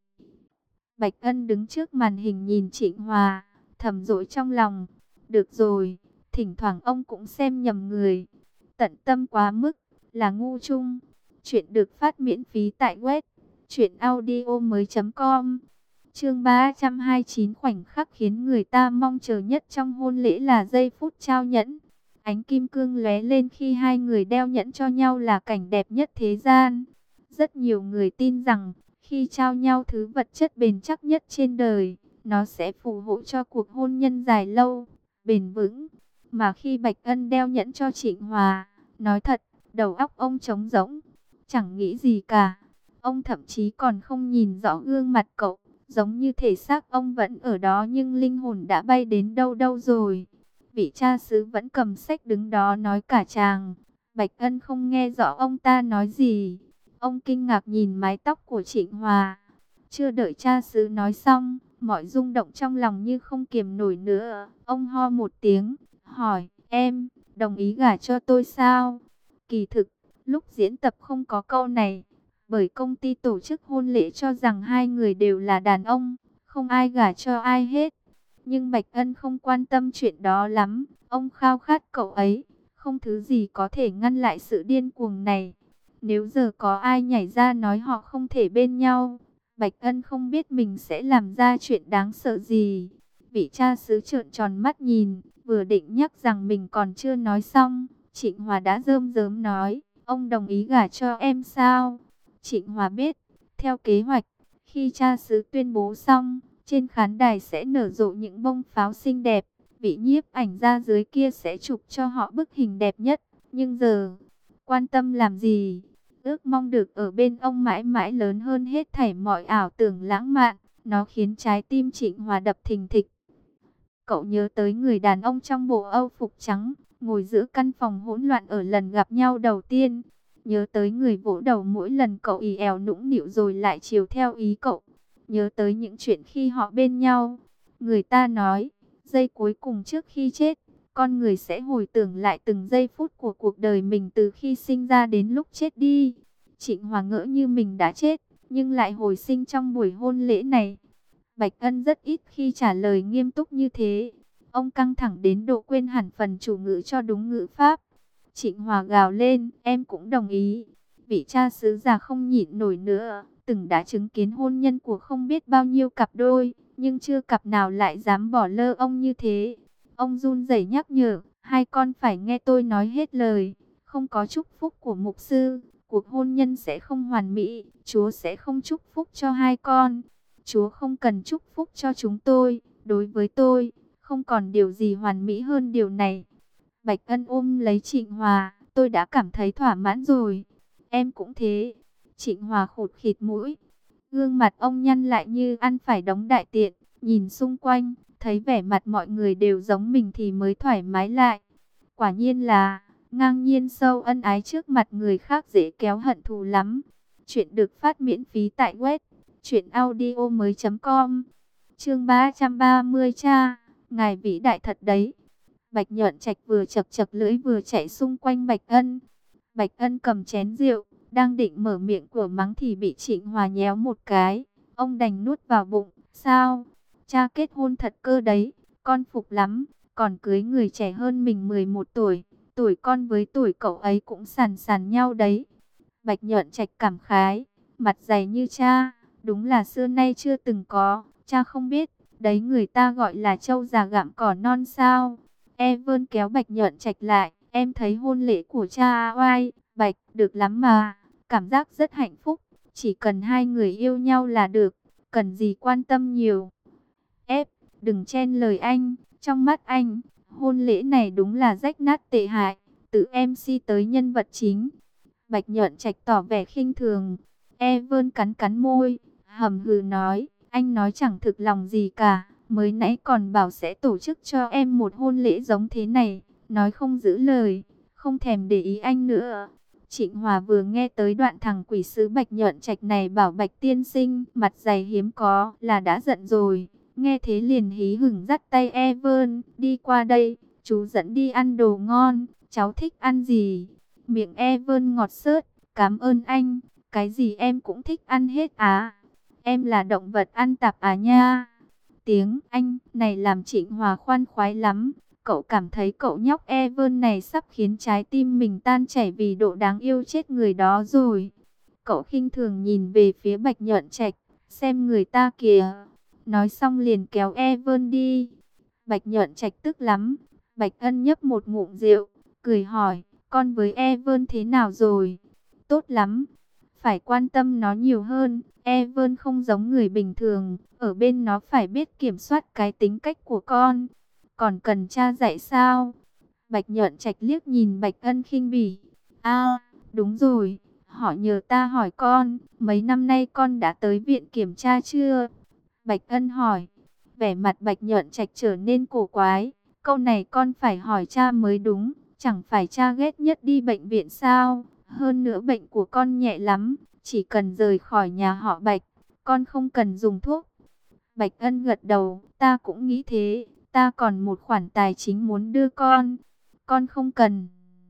Bạch Ân đứng trước màn hình nhìn Trịnh Hòa, thầm dỗi trong lòng. Được rồi, thỉnh thoảng ông cũng xem nhầm người. Tận tâm quá mức, là ngu chung. Chuyện được phát miễn phí tại web truyện audio mới.com. Chương ba trăm hai mươi chín. Khoảnh khắc khiến người ta mong chờ nhất trong hôn lễ là giây phút trao nhẫn. Ánh kim cương lóe lên khi hai người đeo nhẫn cho nhau là cảnh đẹp nhất thế gian. Rất nhiều người tin rằng, khi trao nhau thứ vật chất bền chắc nhất trên đời, nó sẽ phù hộ cho cuộc hôn nhân dài lâu, bền vững. Mà khi Bạch Ân đeo nhẫn cho Trịnh Hòa, nói thật, đầu óc ông trống rỗng, chẳng nghĩ gì cả. Ông thậm chí còn không nhìn rõ gương mặt cậu, giống như thể xác ông vẫn ở đó nhưng linh hồn đã bay đến đâu đâu rồi. Vị cha xứ vẫn cầm sách đứng đó nói cả tràng. Bạch Ân không nghe rõ ông ta nói gì. Ông kinh ngạc nhìn mái tóc của Trịnh Hòa. Chưa đợi cha xứ nói xong, mọi rung động trong lòng như không kiềm nổi nữa. Ông ho một tiếng, hỏi, em, đồng ý gả cho tôi sao? Kỳ thực, lúc diễn tập không có câu này, bởi công ty tổ chức hôn lễ cho rằng hai người đều là đàn ông, không ai gả cho ai hết. Nhưng Bạch Ân không quan tâm chuyện đó lắm, ông khao khát cậu ấy, không thứ gì có thể ngăn lại sự điên cuồng này. Nếu giờ có ai nhảy ra nói họ không thể bên nhau, Bạch Ân không biết mình sẽ làm ra chuyện đáng sợ gì. Vị cha xứ trợn tròn mắt nhìn, vừa định nhắc rằng mình còn chưa nói xong, Trịnh Hòa đã rơm rớm nói, ông đồng ý gả cho em sao? Trịnh Hòa biết, theo kế hoạch, khi cha xứ tuyên bố xong, trên khán đài sẽ nở rộ những bông pháo xinh đẹp, vị nhiếp ảnh ra dưới kia sẽ chụp cho họ bức hình đẹp nhất. Nhưng giờ, quan tâm làm gì? Ước mong được ở bên ông mãi mãi lớn hơn hết thảy mọi ảo tưởng lãng mạn. Nó khiến trái tim Trịnh Hòa đập thình thịch. Cậu nhớ tới người đàn ông trong bộ âu phục trắng, ngồi giữa căn phòng hỗn loạn ở lần gặp nhau đầu tiên. Nhớ tới người vỗ đầu mỗi lần cậu ì èo nũng nịu rồi lại chiều theo ý cậu. Nhớ tới những chuyện khi họ bên nhau. Người ta nói, Giây cuối cùng trước khi chết, con người sẽ hồi tưởng lại từng giây phút của cuộc đời mình từ khi sinh ra đến lúc chết đi. Trịnh Hòa ngỡ như mình đã chết, nhưng lại hồi sinh trong buổi hôn lễ này. Bạch Ân rất ít khi trả lời nghiêm túc như thế. Ông căng thẳng đến độ quên hẳn phần chủ ngữ cho đúng ngữ pháp. Trịnh Hòa gào lên, em cũng đồng ý. Vị cha xứ già không nhịn nổi nữa, từng đã chứng kiến hôn nhân của không biết bao nhiêu cặp đôi, nhưng chưa cặp nào lại dám bỏ lơ ông như thế. Ông run rẩy nhắc nhở, hai con phải nghe tôi nói hết lời. Không có chúc phúc của mục sư, cuộc hôn nhân sẽ không hoàn mỹ. Chúa sẽ không chúc phúc cho hai con. Chúa không cần chúc phúc cho chúng tôi. Đối với tôi, không còn điều gì hoàn mỹ hơn điều này. Bạch Ân ôm lấy Trịnh Hòa, tôi đã cảm thấy thỏa mãn rồi. Em cũng thế. Trịnh Hòa khụt khịt mũi. Gương mặt ông nhăn lại như ăn phải đống đại tiện. Nhìn xung quanh, thấy vẻ mặt mọi người đều giống mình thì mới thoải mái lại. Quả nhiên là, ngang nhiên sâu ân ái trước mặt người khác dễ kéo hận thù lắm. Chuyện được phát miễn phí tại web truyện audio mới chấm com. Chương ba trăm ba mươi cha, ngài vĩ đại thật đấy. Bạch Nhợn Trạch vừa chật chật lưỡi vừa chạy xung quanh Bạch Ân. Bạch Ân cầm chén rượu, đang định mở miệng của mắng thì bị Trịnh Hòa nhéo một cái. Ông đành nuốt vào bụng. Sao? Cha kết hôn thật cơ đấy, con phục lắm, còn cưới người trẻ hơn mình mười một tuổi. Tuổi con với tuổi cậu ấy cũng sàn sàn nhau đấy. Bạch Nhợn Trạch cảm khái, mặt dày như cha, đúng là xưa nay chưa từng có. Cha không biết, đấy người ta gọi là trâu già gặm cỏ non sao? Evan kéo Bạch Nhợn Trạch lại, em thấy hôn lễ của cha oai, Bạch, được lắm mà, cảm giác rất hạnh phúc, chỉ cần hai người yêu nhau là được, cần gì quan tâm nhiều. Ép, đừng chen lời anh, trong mắt anh, hôn lễ này đúng là rách nát tệ hại, từ em xê tới nhân vật chính. Bạch Nhợn Trạch tỏ vẻ khinh thường, Evan cắn cắn môi, hầm hừ nói, anh nói chẳng thực lòng gì cả. Mới nãy còn bảo sẽ tổ chức cho em một hôn lễ giống thế này, nói không giữ lời, không thèm để ý anh nữa. Trịnh Hòa vừa nghe tới đoạn thằng quỷ sứ Bạch Nhợn Trạch này bảo Bạch tiên sinh, mặt dày hiếm có, là đã giận rồi. Nghe thế liền hí hửng dắt tay Evan, đi qua đây, chú dẫn đi ăn đồ ngon, cháu thích ăn gì? Miệng Evan ngọt xớt, cảm ơn anh, cái gì em cũng thích ăn hết á. Em là động vật ăn tạp à nha. Tiếng Anh này làm Trịnh Hòa khoan khoái lắm. Cậu cảm thấy cậu nhóc Evan này sắp khiến trái tim mình tan chảy vì độ đáng yêu chết người đó rồi. Cậu khinh thường nhìn về phía Bạch Nhợn Trạch, xem người ta kìa. Nói xong liền kéo Evan đi. Bạch Nhợn Trạch tức lắm. Bạch Ân nhấp một ngụm rượu, cười hỏi, con với Evan thế nào rồi? Tốt lắm. Phải quan tâm nó nhiều hơn. Evan không giống người bình thường, ở bên nó phải biết kiểm soát cái tính cách của con. Còn cần cha dạy sao? Bạch Nhợn Trạch liếc nhìn Bạch Ân khinh bỉ. À, đúng rồi, họ nhờ ta hỏi con, mấy năm nay con đã tới viện kiểm tra chưa? Bạch Ân hỏi. Vẻ mặt Bạch Nhợn Trạch trở nên cổ quái. Câu này con phải hỏi cha mới đúng, chẳng phải cha ghét nhất đi bệnh viện sao? Hơn nữa bệnh của con nhẹ lắm, chỉ cần rời khỏi nhà họ Bạch, con không cần dùng thuốc. Bạch Ân gật đầu, ta cũng nghĩ thế, ta còn một khoản tài chính muốn đưa con, con không cần.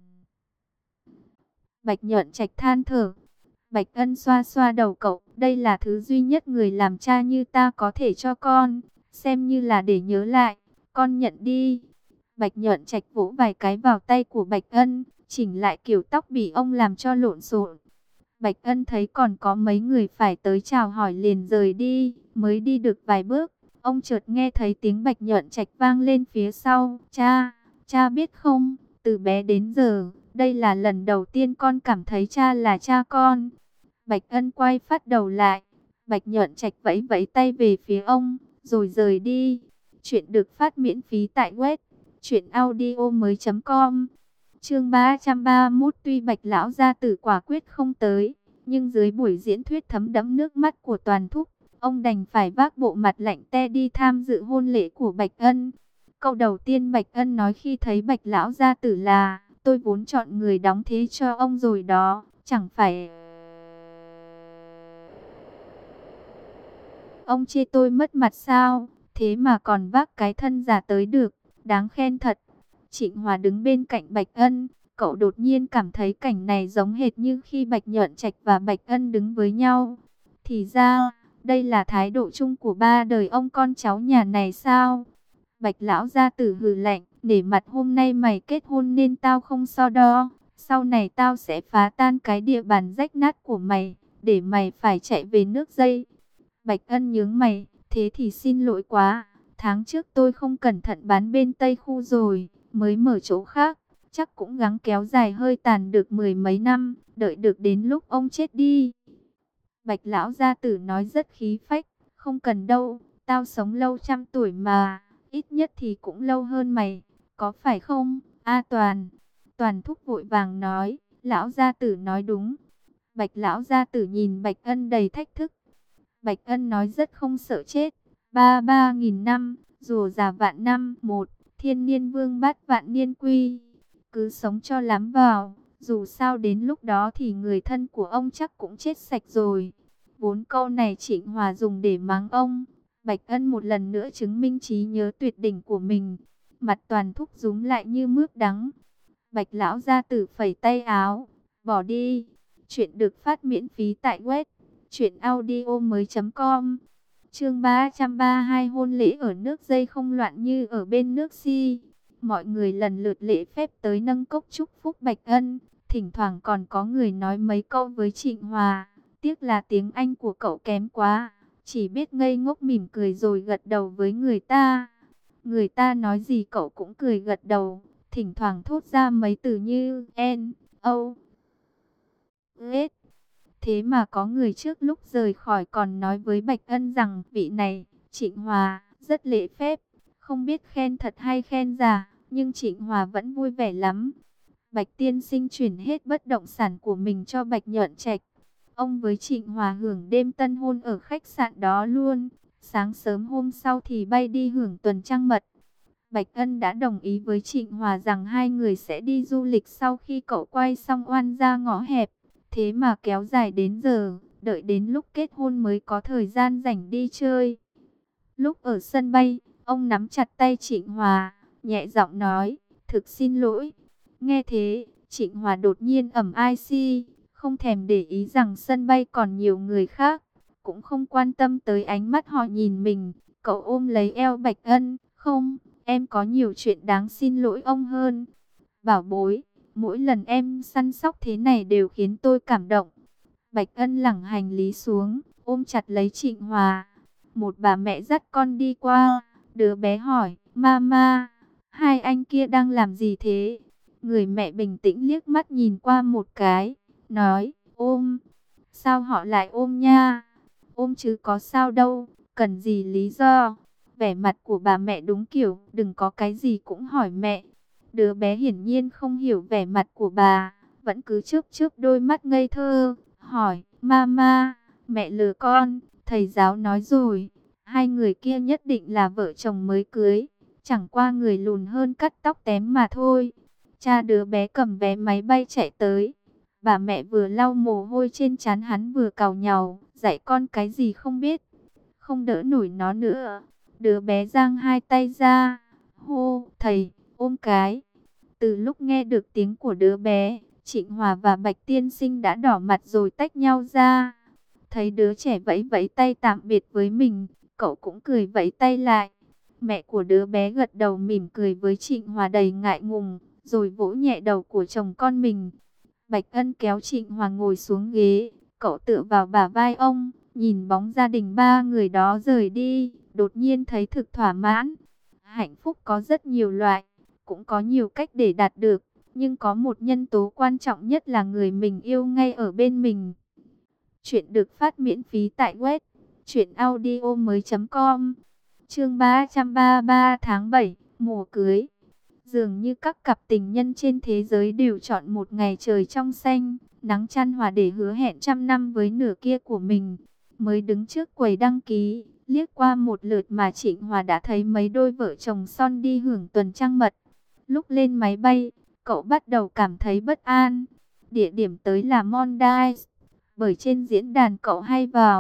Bạch Nhợn Trạch than thở. Bạch Ân xoa xoa đầu cậu, đây là thứ duy nhất người làm cha như ta có thể cho con, xem như là để nhớ lại, con nhận đi. Bạch Nhợn Trạch vỗ vài cái vào tay của Bạch Ân, chỉnh lại kiểu tóc bị ông làm cho lộn xộn. Bạch Ân thấy còn có mấy người phải tới chào hỏi liền rời đi, mới đi được vài bước, ông chợt nghe thấy tiếng Bạch Nhợn Trạch vang lên phía sau. Cha, cha biết không, từ bé đến giờ, đây là lần đầu tiên con cảm thấy cha là cha con. Bạch Ân quay phát đầu lại, Bạch Nhợn Trạch vẫy vẫy tay về phía ông, rồi rời đi. Chuyện được phát miễn phí tại web truyện audio mới chấm com. Chương ba trăm ba mươi mốt. Tuy Bạch lão gia tử quả quyết không tới, nhưng dưới buổi diễn thuyết thấm đẫm nước mắt của toàn thúc, ông đành phải vác bộ mặt lạnh te đi tham dự hôn lễ của Bạch Ân. Câu đầu tiên Bạch Ân nói khi thấy Bạch lão gia tử là, tôi vốn chọn người đóng thế cho ông rồi đó, chẳng phải ông chê tôi mất mặt sao? thế mà còn vác cái thân giả tới được, đáng khen thật. Trịnh Hòa đứng bên cạnh Bạch Ân, cậu đột nhiên cảm thấy cảnh này giống hệt như khi Bạch Nhợn Trạch và Bạch Ân đứng với nhau. Thì ra, đây là thái độ chung của ba đời ông con cháu nhà này sao? Bạch lão gia tử hừ lạnh, để mặt hôm nay mày kết hôn nên tao không so đo. Sau này tao sẽ phá tan cái địa bàn rách nát của mày, để mày phải chạy về nước dây. Bạch Ân nhướng mày, thế thì xin lỗi quá. Tháng trước tôi không cẩn thận bán bên Tây Khu rồi, mới mở chỗ khác. Chắc cũng gắng kéo dài hơi tàn được mười mấy năm, đợi được đến lúc ông chết đi. Bạch lão gia tử nói rất khí phách, không cần đâu, tao sống lâu trăm tuổi mà, ít nhất thì cũng lâu hơn mày, có phải không, A Toàn? Toàn thúc vội vàng nói, lão gia tử nói đúng. Bạch lão gia tử nhìn Bạch Ân đầy thách thức. Bạch Ân nói rất không sợ chết, ba ba nghìn năm, rùa già vạn năm, một, thiên niên vương bát vạn niên quy. Cứ sống cho lắm vào, dù sao đến lúc đó thì người thân của ông chắc cũng chết sạch rồi. Bốn câu này Trịnh Hòa dùng để mắng ông. Bạch Ân một lần nữa chứng minh trí nhớ tuyệt đỉnh của mình. Mặt Toàn thúc rúm lại như mướp đắng. Bạch lão gia tử phẩy tay áo, bỏ đi. Chuyện được phát miễn phí tại web truyện audio mới chấm com. Chương ba trăm ba mươi hai, hôn lễ ở nước dây không loạn như ở bên nước Si. Mọi người lần lượt lễ phép tới nâng cốc chúc phúc Bạch Ân. Thỉnh thoảng còn có người nói mấy câu với Trịnh Hòa. Tiếc là tiếng Anh của cậu kém quá, chỉ biết ngây ngốc mỉm cười rồi gật đầu với người ta. Người ta nói gì cậu cũng cười gật đầu, thỉnh thoảng thốt ra mấy từ như N, O, S. Thế mà có người trước lúc rời khỏi còn nói với Bạch Ân rằng vị này, Trịnh Hòa, rất lễ phép, không biết khen thật hay khen giả, nhưng Trịnh Hòa vẫn vui vẻ lắm. Bạch tiên sinh chuyển hết bất động sản của mình cho Bạch Nhợn Trạch. Ông với Trịnh Hòa hưởng đêm tân hôn ở khách sạn đó luôn. Sáng sớm hôm sau thì bay đi hưởng tuần trăng mật. Bạch Ân đã đồng ý với Trịnh Hòa rằng hai người sẽ đi du lịch sau khi cậu quay xong oan ra ngõ hẹp. Thế mà kéo dài đến giờ, đợi đến lúc kết hôn mới có thời gian rảnh đi chơi. Lúc ở sân bay, ông nắm chặt tay Trịnh Hòa, nhẹ giọng nói, thực xin lỗi. Nghe thế, Trịnh Hòa đột nhiên ẩm i xê, không thèm để ý rằng sân bay còn nhiều người khác, cũng không quan tâm tới ánh mắt họ nhìn mình. Cậu ôm lấy eo Bạch Ân, không, em có nhiều chuyện đáng xin lỗi ông hơn. Bảo bối, mỗi lần em săn sóc thế này đều khiến tôi cảm động. Bạch Ân lẳng hành lý xuống, ôm chặt lấy Trịnh Hòa. Một bà mẹ dắt con đi qua, đứa bé hỏi, Mama, hai anh kia đang làm gì thế? Người mẹ bình tĩnh liếc mắt nhìn qua một cái, nói, ôm. Sao họ lại ôm nha? Ôm chứ có sao đâu, cần gì lý do? Vẻ mặt của bà mẹ đúng kiểu, đừng có cái gì cũng hỏi mẹ. Đứa bé hiển nhiên không hiểu vẻ mặt của bà, vẫn cứ chớp chớp đôi mắt ngây thơ, hỏi, Mama, mẹ lừa con, thầy giáo nói rồi, hai người kia nhất định là vợ chồng mới cưới, chẳng qua người lùn hơn cắt tóc tém mà thôi. Cha đứa bé cầm vé máy bay chạy tới, bà mẹ vừa lau mồ hôi trên trán hắn vừa càu nhàu, dạy con cái gì không biết, không đỡ nổi nó nữa. Đứa bé giang hai tay ra, hô, thầy, ôm cái. Từ lúc nghe được tiếng của đứa bé, Trịnh Hòa và Bạch Tiên Sinh đã đỏ mặt rồi tách nhau ra. Thấy đứa trẻ vẫy vẫy tay tạm biệt với mình, cậu cũng cười vẫy tay lại. Mẹ của đứa bé gật đầu mỉm cười với Trịnh Hòa đầy ngại ngùng, rồi vỗ nhẹ đầu của chồng con mình. Bạch Ân kéo Trịnh Hòa ngồi xuống ghế, cậu tựa vào bả vai ông, nhìn bóng gia đình ba người đó rời đi, đột nhiên thấy thực thỏa mãn. Hạnh phúc có rất nhiều loại, cũng có nhiều cách để đạt được, nhưng có một nhân tố quan trọng nhất là người mình yêu ngay ở bên mình. Chuyện được phát miễn phí tại web truyện audio mới chấm com. Chương ba trăm ba mươi ba, tháng bảy, mùa cưới. Dường như các cặp tình nhân trên thế giới đều chọn một ngày trời trong xanh, nắng chan hòa để hứa hẹn trăm năm với nửa kia của mình. Mới đứng trước quầy đăng ký, liếc qua một lượt mà Trịnh Hòa đã thấy mấy đôi vợ chồng son đi hưởng tuần trăng mật. Lúc lên máy bay, cậu bắt đầu cảm thấy bất an. Địa điểm tới là Maldives, bởi trên diễn đàn cậu hay vào,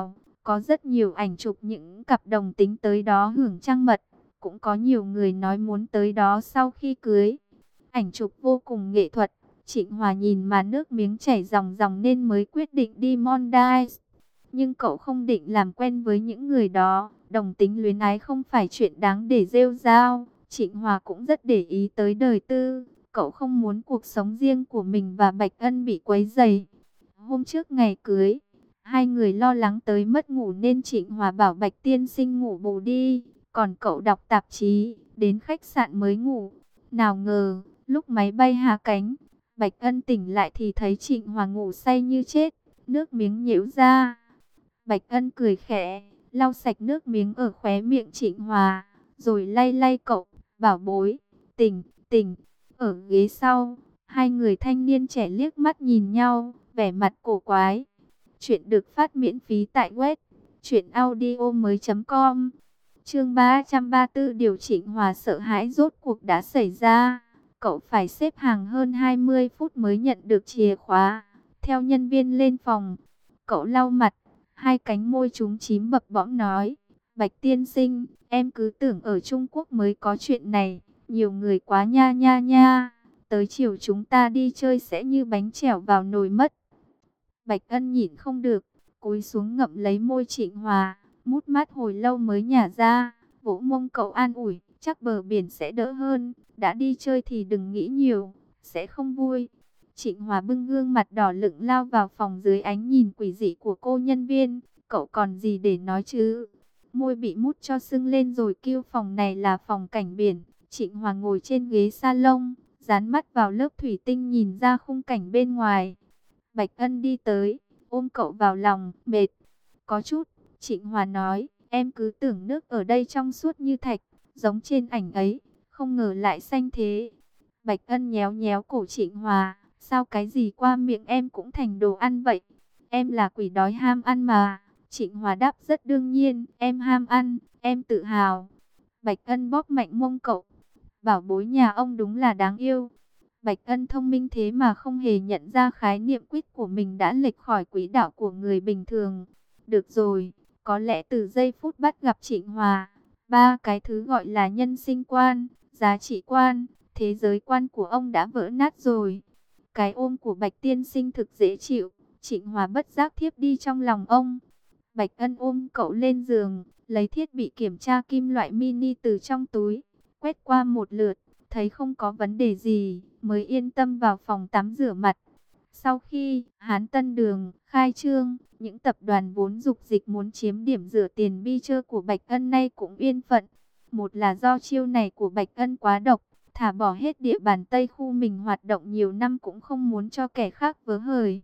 Có rất nhiều ảnh chụp những cặp đồng tính tới đó hưởng trăng mật. Cũng có nhiều người nói muốn tới đó sau khi cưới. Ảnh chụp vô cùng nghệ thuật. Trịnh Hòa nhìn mà nước miếng chảy ròng ròng nên mới quyết định đi Maldives. Nhưng cậu không định làm quen với những người đó. Đồng tính luyến ái không phải chuyện đáng để rêu rao. Trịnh Hòa cũng rất để ý tới đời tư. Cậu không muốn cuộc sống riêng của mình và Bạch Ân bị quấy rầy. Hôm trước ngày cưới, hai người lo lắng tới mất ngủ nên Trịnh Hòa bảo Bạch tiên sinh ngủ bù đi. Còn cậu đọc tạp chí, đến khách sạn mới ngủ. Nào ngờ, lúc máy bay hạ cánh, Bạch Ân tỉnh lại thì thấy Trịnh Hòa ngủ say như chết, nước miếng nhễu ra. Bạch Ân cười khẽ, lau sạch nước miếng ở khóe miệng Trịnh Hòa, rồi lay lay cậu, bảo bối, tỉnh, tỉnh. Ở ghế sau, hai người thanh niên trẻ liếc mắt nhìn nhau, vẻ mặt cổ quái. Chuyện được phát miễn phí tại web truyện audio mới.com. Chương ba trăm ba mươi tư, điều Trịnh Hòa sợ hãi rốt cuộc đã xảy ra. Cậu phải xếp hàng hơn hai mươi phút mới nhận được chìa khóa. Theo nhân viên lên phòng, cậu lau mặt, hai cánh môi trúng chím bập bõm nói: Bạch tiên sinh, em cứ tưởng ở Trung Quốc mới có chuyện này, nhiều người quá nha nha nha. Tới chiều chúng ta đi chơi sẽ như bánh chèo vào nồi mất. Bạch Ân nhịn không được, cúi xuống ngậm lấy môi Trịnh Hòa, mút mát hồi lâu mới nhả ra, vỗ mông cậu an ủi, chắc bờ biển sẽ đỡ hơn, đã đi chơi thì đừng nghĩ nhiều, sẽ không vui. Trịnh Hòa bưng gương mặt đỏ lựng lao vào phòng dưới ánh nhìn quỷ dị của cô nhân viên, cậu còn gì để nói chứ? Môi bị mút cho sưng lên rồi kêu phòng này là phòng cảnh biển. Trịnh Hòa ngồi trên ghế salon, dán mắt vào lớp thủy tinh nhìn ra khung cảnh bên ngoài. Bạch Ân đi tới, ôm cậu vào lòng, mệt. Có chút, Trịnh Hòa nói, em cứ tưởng nước ở đây trong suốt như thạch, giống trên ảnh ấy, không ngờ lại xanh thế. Bạch Ân nhéo nhéo cổ Trịnh Hòa, sao cái gì qua miệng em cũng thành đồ ăn vậy? Em là quỷ đói ham ăn mà. Trịnh Hòa đáp rất đương nhiên, em ham ăn, em tự hào. Bạch Ân bóp mạnh mông cậu, bảo bối nhà ông đúng là đáng yêu. Bạch Ân thông minh thế mà không hề nhận ra khái niệm quýt của mình đã lệch khỏi quỹ đạo của người bình thường. Được rồi, có lẽ từ giây phút bắt gặp Trịnh Hòa, ba cái thứ gọi là nhân sinh quan, giá trị quan, thế giới quan của ông đã vỡ nát rồi. Cái ôm của Bạch tiên sinh thực dễ chịu, Trịnh Hòa bất giác thiếp đi trong lòng ông. Bạch Ân ôm cậu lên giường, lấy thiết bị kiểm tra kim loại mini từ trong túi, quét qua một lượt, thấy không có vấn đề gì, mới yên tâm vào phòng tắm rửa mặt. Sau khi Hán Tân Đường khai trương, những tập đoàn vốn dục dịch muốn chiếm điểm rửa tiền bi trơ của Bạch Ân nay cũng yên phận. Một là do chiêu này của Bạch Ân quá độc, thả bỏ hết địa bàn Tây khu mình hoạt động nhiều năm cũng không muốn cho kẻ khác vớ hời.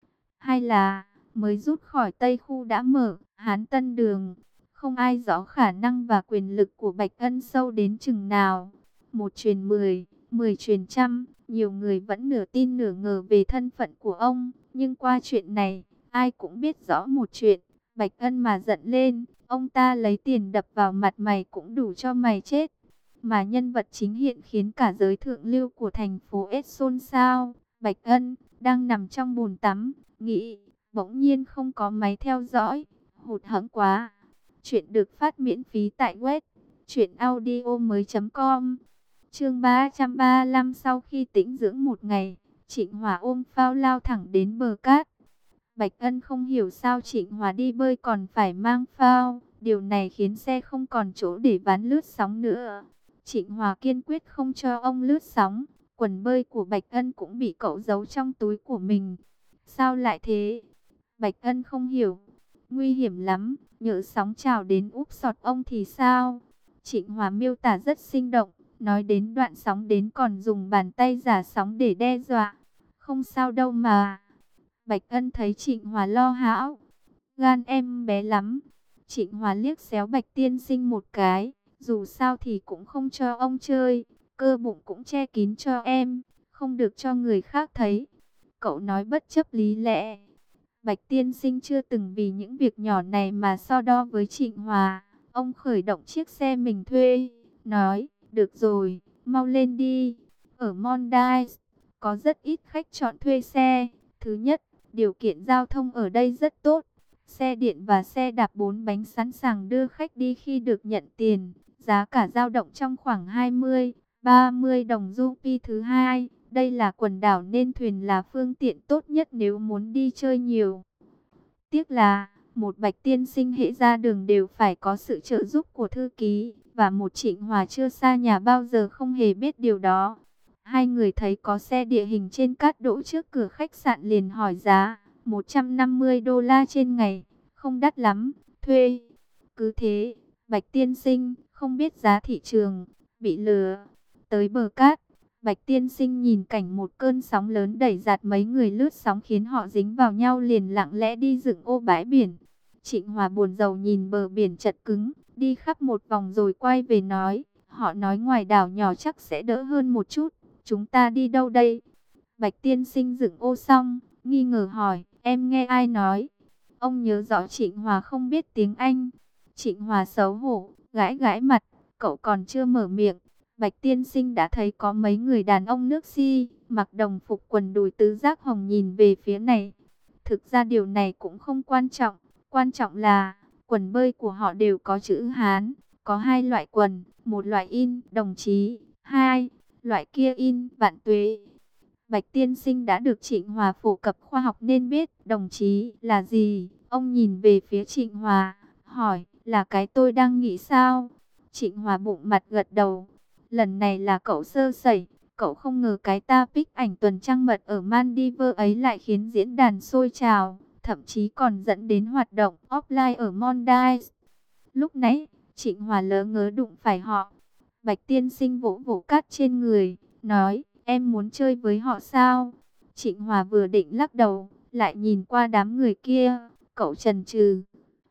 Hai là mới rút khỏi Tây khu đã mở Hán Tân Đường, không ai rõ khả năng và quyền lực của Bạch Ân sâu đến chừng nào. Một truyền mười, mười truyền trăm, nhiều người vẫn nửa tin nửa ngờ về thân phận của ông. Nhưng qua chuyện này, ai cũng biết rõ một chuyện, Bạch Ân mà giận lên, ông ta lấy tiền đập vào mặt mày cũng đủ cho mày chết. Mà nhân vật chính hiện khiến cả giới thượng lưu của thành phố S xôn xao. Bạch Ân đang nằm trong bồn tắm, nghĩ, bỗng nhiên không có máy theo dõi, hụt hẫng quá. Chuyện được phát miễn phí tại web truyện audio mới.com. Chương ba trăm ba mươi lăm, sau khi tĩnh dưỡng một ngày, Trịnh Hòa ôm phao lao thẳng đến bờ cát. Bạch Ân không hiểu sao Trịnh Hòa đi bơi còn phải mang phao, điều này khiến xe không còn chỗ để ván lướt sóng nữa. Trịnh Hòa kiên quyết không cho ông lướt sóng, quần bơi của Bạch Ân cũng bị cậu giấu trong túi của mình. Sao lại thế? Bạch Ân không hiểu. Nguy hiểm lắm, nhỡ sóng trào đến úp sọt ông thì sao? Trịnh Hòa miêu tả rất sinh động, nói đến đoạn sóng đến còn dùng bàn tay giả sóng để đe dọa. Không sao đâu mà. Bạch Ân thấy Trịnh Hòa lo hão. Gan em bé lắm. Trịnh Hòa liếc xéo Bạch tiên sinh một cái. Dù sao thì cũng không cho ông chơi. Cơ bụng cũng che kín cho em, không được cho người khác thấy. Cậu nói bất chấp lý lẽ. Bạch tiên sinh chưa từng vì những việc nhỏ này mà so đo với Trịnh Hòa. Ông khởi động chiếc xe mình thuê, nói, được rồi, mau lên đi. Ở Maldives, có rất ít khách chọn thuê xe. Thứ nhất, điều kiện giao thông ở đây rất tốt. Xe điện và xe đạp bốn bánh sẵn sàng đưa khách đi khi được nhận tiền. Giá cả dao động trong khoảng hai mươi, ba mươi đồng rupee thứ hai. Đây là quần đảo nên thuyền là phương tiện tốt nhất nếu muốn đi chơi nhiều. Tiếc là, một Bạch tiên sinh hễ ra đường đều phải có sự trợ giúp của thư ký, và một Trịnh Hòa chưa xa nhà bao giờ không hề biết điều đó. Hai người thấy có xe địa hình trên cát đỗ trước cửa khách sạn liền hỏi giá, một trăm năm mươi đô la trên ngày, không đắt lắm, thuê. Cứ thế, Bạch tiên sinh, không biết giá thị trường, bị lừa. Tới bờ cát, Bạch tiên sinh nhìn cảnh một cơn sóng lớn đẩy giạt mấy người lướt sóng khiến họ dính vào nhau liền lặng lẽ đi dựng ô bãi biển. Trịnh Hòa buồn rầu nhìn bờ biển chật cứng, đi khắp một vòng rồi quay về nói, họ nói ngoài đảo nhỏ chắc sẽ đỡ hơn một chút, chúng ta đi đâu đây? Bạch tiên sinh dựng ô xong, nghi ngờ hỏi, em nghe ai nói? Ông nhớ rõ Trịnh Hòa không biết tiếng Anh. Trịnh Hòa xấu hổ, gãi gãi mặt, cậu còn chưa mở miệng. Bạch tiên sinh đã thấy có mấy người đàn ông nước Si, mặc đồng phục quần đùi tứ giác hồng nhìn về phía này. Thực ra điều này cũng không quan trọng, quan trọng là quần bơi của họ đều có chữ Hán, có hai loại quần, một loại in đồng chí, hai loại kia in vạn tuế. Bạch tiên sinh đã được Trịnh Hòa phổ cập khoa học nên biết đồng chí là gì. Ông nhìn về phía Trịnh Hòa, hỏi, là cái tôi đang nghĩ sao? Trịnh Hòa bụng mặt gật đầu. Lần này là cậu sơ sẩy, cậu không ngờ cái ta pic ảnh tuần trăng mật ở Maldives ấy lại khiến diễn đàn sôi trào, thậm chí còn dẫn đến hoạt động offline ở Maldives. Lúc nãy, Trịnh Hòa lỡ ngớ đụng phải họ. Bạch tiên sinh vỗ vỗ cát trên người, nói, em muốn chơi với họ sao? Trịnh Hòa vừa định lắc đầu, lại nhìn qua đám người kia, cậu chần chừ.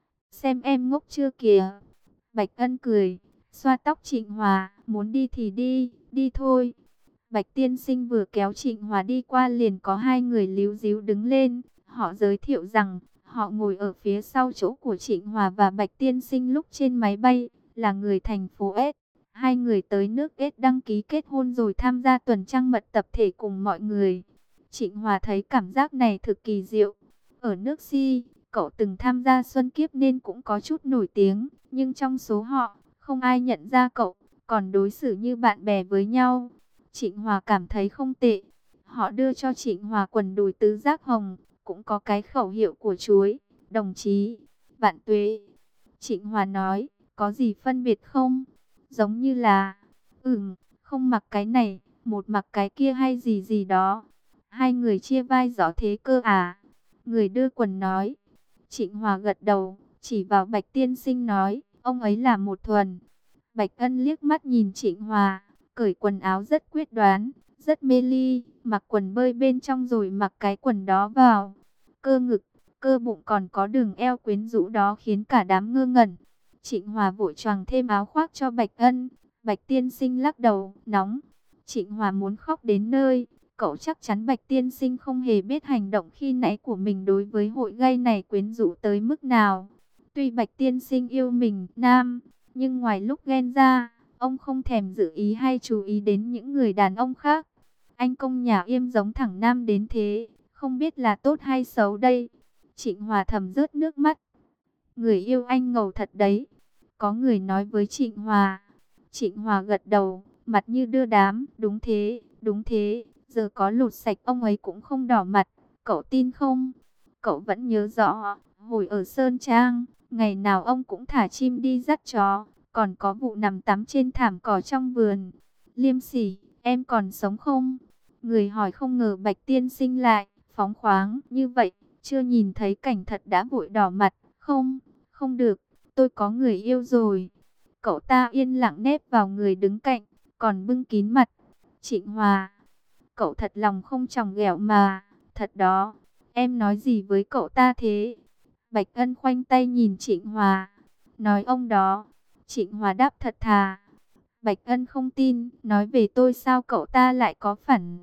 Xem em ngốc chưa kìa. Bạch Ân cười, xoa tóc Trịnh Hòa, muốn đi thì đi, đi thôi. Bạch tiên sinh vừa kéo Trịnh Hòa đi qua liền có hai người líu ríu đứng lên. Họ giới thiệu rằng, họ ngồi ở phía sau chỗ của Trịnh Hòa và Bạch tiên sinh lúc trên máy bay, là người thành phố S. Hai người tới nước S đăng ký kết hôn rồi tham gia tuần trăng mật tập thể cùng mọi người. Trịnh Hòa thấy cảm giác này thực kỳ diệu. Ở nước Si, cậu từng tham gia xuân kiếp nên cũng có chút nổi tiếng, nhưng trong số họ, không ai nhận ra cậu, còn đối xử như bạn bè với nhau. Trịnh Hòa cảm thấy không tệ. Họ đưa cho Trịnh Hòa quần đùi tứ giác hồng, cũng có cái khẩu hiệu của chuối, đồng chí, vạn tuế. Trịnh Hòa nói, có gì phân biệt không? Giống như là, ừm, không mặc cái này, một mặc cái kia hay gì gì đó. Hai người chia vai gió thế cơ à? Người đưa quần nói. Trịnh Hòa gật đầu, chỉ vào Bạch tiên sinh nói, ông ấy là một thuần. Bạch Ân liếc mắt nhìn Trịnh Hòa, cởi quần áo rất quyết đoán, rất mê ly, mặc quần bơi bên trong rồi mặc cái quần đó vào. Cơ ngực, cơ bụng còn có đường eo quyến rũ đó khiến cả đám ngơ ngẩn. Trịnh Hòa vội choàng thêm áo khoác cho Bạch Ân. Bạch tiên sinh lắc đầu, nóng. Trịnh Hòa muốn khóc đến nơi. Cậu chắc chắn Bạch tiên sinh không hề biết hành động khi nãy của mình đối với hội gay này quyến rũ tới mức nào. Tuy Bạch tiên sinh yêu mình, nam, nhưng ngoài lúc ghen ra, ông không thèm giữ ý hay chú ý đến những người đàn ông khác. Anh công nhà Yêm giống thẳng nam đến thế, không biết là tốt hay xấu đây. Trịnh Hòa thầm rớt nước mắt. Người yêu anh ngầu thật đấy. Có người nói với Trịnh Hòa. Trịnh Hòa gật đầu, mặt như đưa đám. Đúng thế, đúng thế. Giờ có lột sạch ông ấy cũng không đỏ mặt. Cậu tin không? Cậu vẫn nhớ rõ, hồi ở Sơn Trang, ngày nào ông cũng thả chim đi dắt chó. Còn có vụ nằm tắm trên thảm cỏ trong vườn. Liêm Sỉ, em còn sống không? Người hỏi không ngờ Bạch tiên sinh lại phóng khoáng như vậy. Chưa nhìn thấy cảnh thật đã vội đỏ mặt. Không, không được, tôi có người yêu rồi. Cậu ta yên lặng nép vào người đứng cạnh, còn bưng kín mặt. Trịnh Hòa, cậu thật lòng không chòng ghẹo mà, thật đó. Em nói gì với cậu ta thế? Bạch Ân khoanh tay nhìn Trịnh Hòa, nói ông đó. Trịnh Hòa đáp thật thà. Bạch Ân không tin, nói về tôi sao cậu ta lại có phản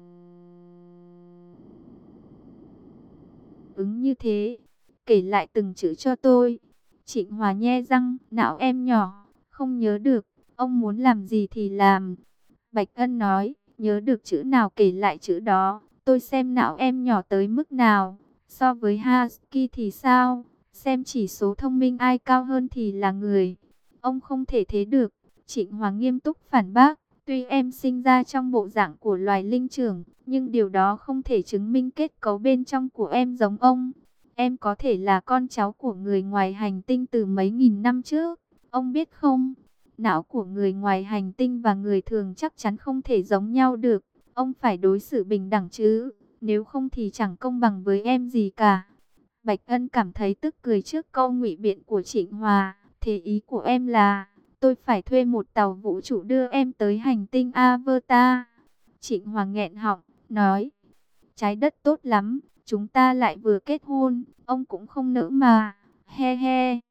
ứng như thế. Kể lại từng chữ cho tôi. Trịnh Hòa nhe răng, não em nhỏ, không nhớ được, ông muốn làm gì thì làm. Bạch Ân nói, nhớ được chữ nào kể lại chữ đó, tôi xem não em nhỏ tới mức nào. So với Husky thì sao? xem chỉ số thông minh ai cao hơn thì là người. Ông không thể thế được. Trịnh Hòa nghiêm túc phản bác. Tuy em sinh ra trong bộ dạng của loài linh trưởng, nhưng điều đó không thể chứng minh kết cấu bên trong của em giống ông. Em có thể là con cháu của người ngoài hành tinh từ mấy nghìn năm trước. Ông biết không, não của người ngoài hành tinh và người thường chắc chắn không thể giống nhau được. Ông phải đối xử bình đẳng chứ, nếu không thì chẳng công bằng với em gì cả. Bạch Ân cảm thấy tức cười trước câu ngụy biện của Trịnh Hòa. Thế ý của em là tôi phải thuê một tàu vũ trụ đưa em tới hành tinh Avatar. Trịnh Hòa nghẹn họng, nói, trái đất tốt lắm, chúng ta lại vừa kết hôn, ông cũng không nỡ mà, he he.